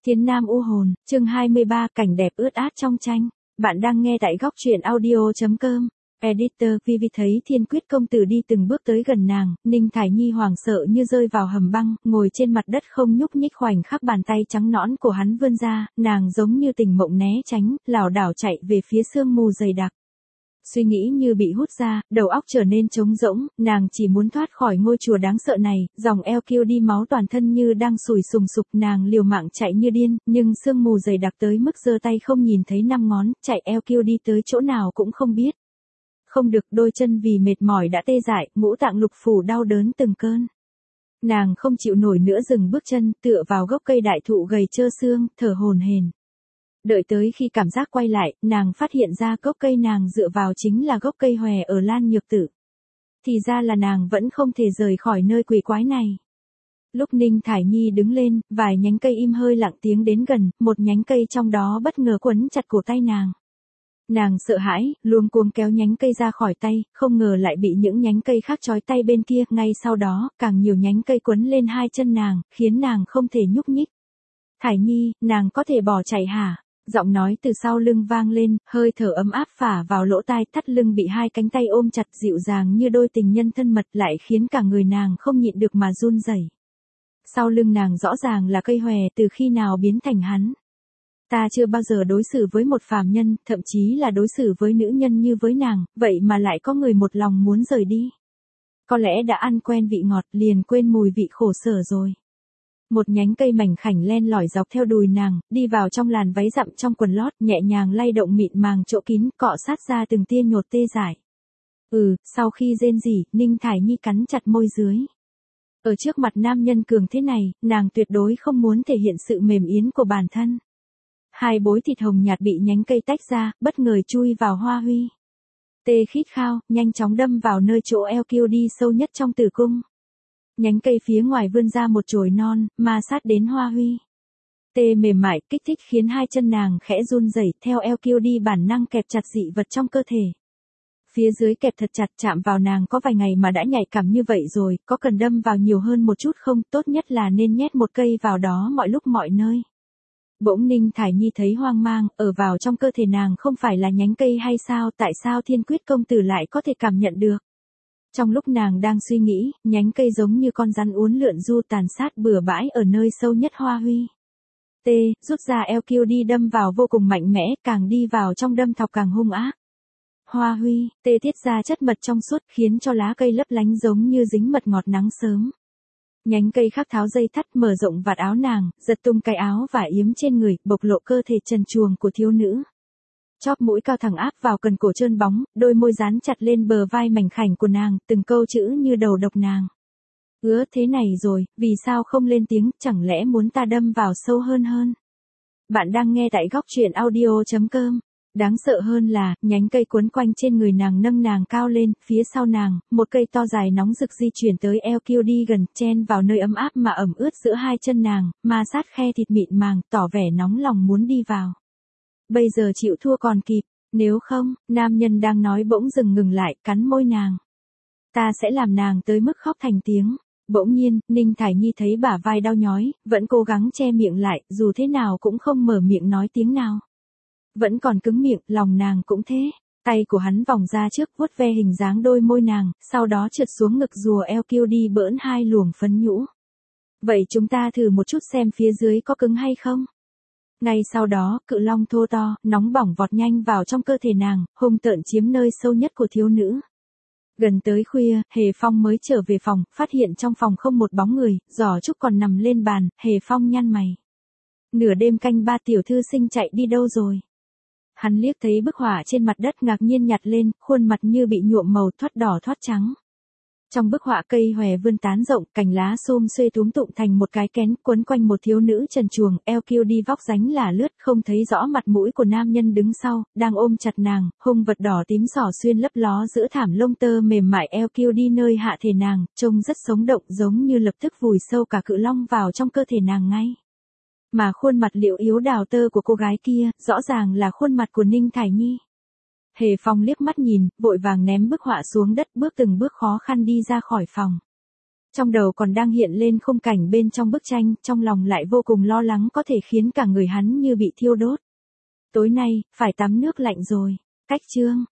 Thiên Nam u hồn, chương 23, cảnh đẹp ướt át trong tranh. Bạn đang nghe tại góc truyện audio.com. Editor Vivi thấy Thiên Quyết công tử đi từng bước tới gần nàng, Ninh Thải Nhi hoảng sợ như rơi vào hầm băng, ngồi trên mặt đất không nhúc nhích, khoảnh khắc bàn tay trắng nõn của hắn vươn ra, nàng giống như tỉnh mộng né tránh, lảo đảo chạy về phía sương mù dày đặc. Suy nghĩ như bị hút ra, đầu óc trở nên trống rỗng, nàng chỉ muốn thoát khỏi ngôi chùa đáng sợ này, dòng eo kêu đi máu toàn thân như đang sùi sùng sục, nàng liều mạng chạy như điên, nhưng sương mù dày đặc tới mức giơ tay không nhìn thấy năm ngón, chạy eo kêu đi tới chỗ nào cũng không biết. Không được, đôi chân vì mệt mỏi đã tê dại, ngũ tạng lục phủ đau đớn từng cơn. Nàng không chịu nổi nữa dừng bước chân, tựa vào gốc cây đại thụ gầy trơ xương, thở hổn hển. Đợi tới khi cảm giác quay lại, nàng phát hiện ra gốc cây nàng dựa vào chính là gốc cây hòe ở Lan Nhược Tử. Thì ra là nàng vẫn không thể rời khỏi nơi quỷ quái này. Lúc Ninh Thải Nhi đứng lên, vài nhánh cây im hơi lặng tiếng đến gần, một nhánh cây trong đó bất ngờ quấn chặt cổ tay nàng. Nàng sợ hãi, luống cuống kéo nhánh cây ra khỏi tay, không ngờ lại bị những nhánh cây khác trói tay bên kia, ngay sau đó, càng nhiều nhánh cây quấn lên hai chân nàng, khiến nàng không thể nhúc nhích. Thải Nhi, nàng có thể bỏ chạy hả? Giọng nói từ sau lưng vang lên, hơi thở ấm áp phả vào lỗ tai, thắt lưng bị hai cánh tay ôm chặt dịu dàng như đôi tình nhân thân mật, lại khiến cả người nàng không nhịn được mà run rẩy. Sau lưng nàng rõ ràng là cây hòe, từ khi nào biến thành hắn. Ta chưa bao giờ đối xử với một phàm nhân, thậm chí là đối xử với nữ nhân như với nàng, vậy mà lại có người một lòng muốn rời đi. Có lẽ đã ăn quen vị ngọt, liền quên mùi vị khổ sở rồi. Một nhánh cây mảnh khảnh len lỏi dọc theo đùi nàng, đi vào trong làn váy rậm trong quần lót, nhẹ nhàng lay động mịn màng chỗ kín, cọ sát ra từng tia nhột tê dại. Sau khi rên rỉ, Ninh Thải Nhi cắn chặt môi dưới. Ở trước mặt nam nhân cường thế này, nàng tuyệt đối không muốn thể hiện sự mềm yến của bản thân. Hai bối thịt hồng nhạt bị nhánh cây tách ra, bất ngờ chui vào hoa huy. Tê khít khao, nhanh chóng đâm vào nơi chỗ eo kiêu đi sâu nhất trong tử cung. Nhánh cây phía ngoài vươn ra một chồi non, ma sát đến hoa huy. Tê mềm mại, kích thích khiến hai chân nàng khẽ run rẩy, theo eo kiêu đi bản năng kẹp chặt dị vật trong cơ thể. Phía dưới kẹp thật chặt, chạm vào nàng có vài ngày mà đã nhạy cảm như vậy rồi, có cần đâm vào nhiều hơn một chút không? Tốt nhất là nên nhét một cây vào đó mọi lúc mọi nơi. Bỗng Ninh Thải Nhi thấy hoang mang, ở vào trong cơ thể nàng không phải là nhánh cây hay sao, tại sao Thiên Quyết công tử lại có thể cảm nhận được? Trong lúc nàng đang suy nghĩ, nhánh cây giống như con rắn uốn lượn du tàn sát bừa bãi ở nơi sâu nhất hoa huy. Rút ra eo kiêu đi đâm vào vô cùng mạnh mẽ, càng đi vào trong đâm thọc càng hung ác. Hoa huy, tiết ra chất mật trong suốt, khiến cho lá cây lấp lánh giống như dính mật ngọt nắng sớm. Nhánh cây khác tháo dây thắt, mở rộng vạt áo nàng, giật tung cái áo vải yếm trên người, bộc lộ cơ thể trần truồng của thiếu nữ. Chóp mũi cao thẳng áp vào cần cổ trơn bóng, đôi môi dán chặt lên bờ vai mảnh khảnh của nàng, từng câu chữ như đầu độc nàng. Thế này rồi, vì sao không lên tiếng, chẳng lẽ muốn ta đâm vào sâu hơn? Bạn đang nghe tại góc truyện audio.com. Đáng sợ hơn là, nhánh cây quấn quanh trên người nàng nâng nàng cao lên, phía sau nàng, một cây to dài nóng rực di chuyển tới eo kiêu đi gần, chen vào nơi ấm áp mà ẩm ướt giữa hai chân nàng, ma sát khe thịt mịn màng, tỏ vẻ nóng lòng muốn đi vào. Bây giờ chịu thua còn kịp, nếu không, nam nhân đang nói bỗng ngừng lại, cắn môi nàng. Ta sẽ làm nàng tới mức khóc thành tiếng. Bỗng nhiên, Ninh Thải Nhi thấy bả vai đau nhói, vẫn cố gắng che miệng lại, dù thế nào cũng không mở miệng nói tiếng nào. Vẫn còn cứng miệng, lòng nàng cũng thế. Tay của hắn vòng ra trước, vuốt ve hình dáng đôi môi nàng, sau đó trượt xuống ngực rùa eo kiêu đi bỡn hai luồng phấn nhũ. Vậy chúng ta thử một chút xem phía dưới có cứng hay không? Ngay sau đó, cự long thô to, nóng bỏng vọt nhanh vào trong cơ thể nàng, hung tợn chiếm nơi sâu nhất của thiếu nữ. Gần tới khuya, Hề Phong mới trở về phòng, phát hiện trong phòng không một bóng người, giỏ trúc còn nằm lên bàn, Hề Phong nhăn mày. Nửa đêm canh ba tiểu thư sinh chạy đi đâu rồi? Hắn liếc thấy bức họa trên mặt đất ngạc nhiên nhặt lên, khuôn mặt như bị nhuộm màu thoát đỏ thoát trắng. Trong bức họa cây hòe vươn tán rộng, cành lá xum xuê túm tụng thành một cái kén, quấn quanh một thiếu nữ trần truồng, eo kiêu đi vóc dánh là lướt, không thấy rõ mặt mũi của nam nhân đứng sau, đang ôm chặt nàng, hung vật đỏ tím xỏ xuyên lấp ló giữa thảm lông tơ mềm mại eo kiêu đi nơi hạ thể nàng, trông rất sống động, giống như lập tức vùi sâu cả cự long vào trong cơ thể nàng ngay. Mà khuôn mặt liệu yếu đào tơ của cô gái kia, rõ ràng là khuôn mặt của Ninh Thải Nhi. Hề Phong liếc mắt nhìn, vội vàng ném bức họa xuống đất, bước từng bước khó khăn đi ra khỏi phòng. Trong đầu còn đang hiện lên khung cảnh bên trong bức tranh, trong lòng lại vô cùng lo lắng có thể khiến cả người hắn như bị thiêu đốt. Tối nay, phải tắm nước lạnh rồi. Cách chương.